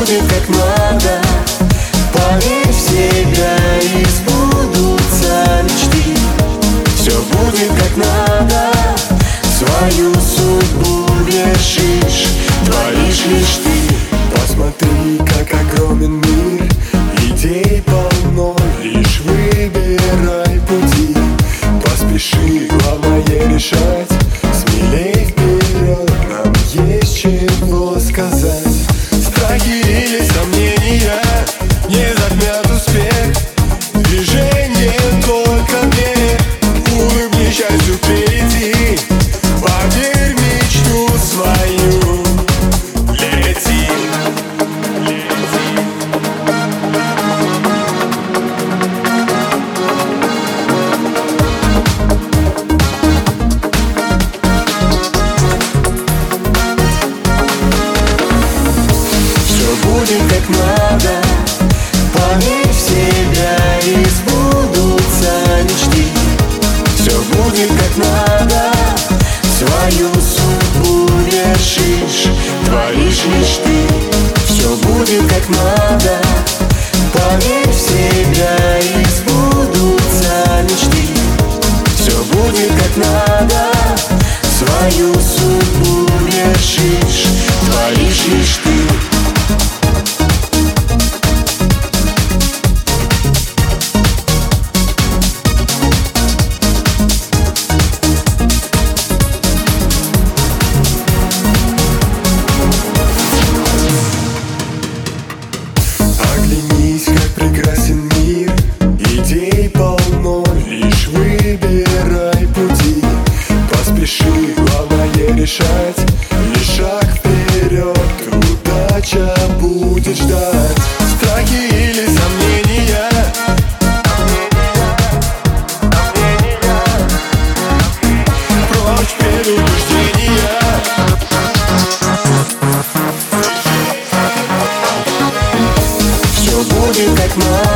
будет как надо. Поверь в себя, и сбудутся мечты. Все будет как надо. Свою судьбу вершишь, творишь лишь ты. Посмотри, как огромен мир, идей полно, лишь выбирай пути. Поспеши, главное решать, смелей вперед, нам есть чего сказать. Страхи или сомнения не затмят успех. Движение только вверх, улыбнись счастью впереди. Поверь в мечту свою, лети. Все будет как надо. Поверь в себя, и сбудутся мечты. Все будет как надо. Свою судьбу вершишь, творишь лишь ты. Все будет как надо. Поверь в себя, и сбудутся мечты. Все будет как надо. Свою судьбу вершишь, творишь лишь ты. Оглянись, как прекрасен мир, идей полно, лишь выбирай пути. Поспеши, главное решать, лишь шаг вперед, удача будет ждать. Страхи или сомнения, прочь предубеждения. Все будет как надо.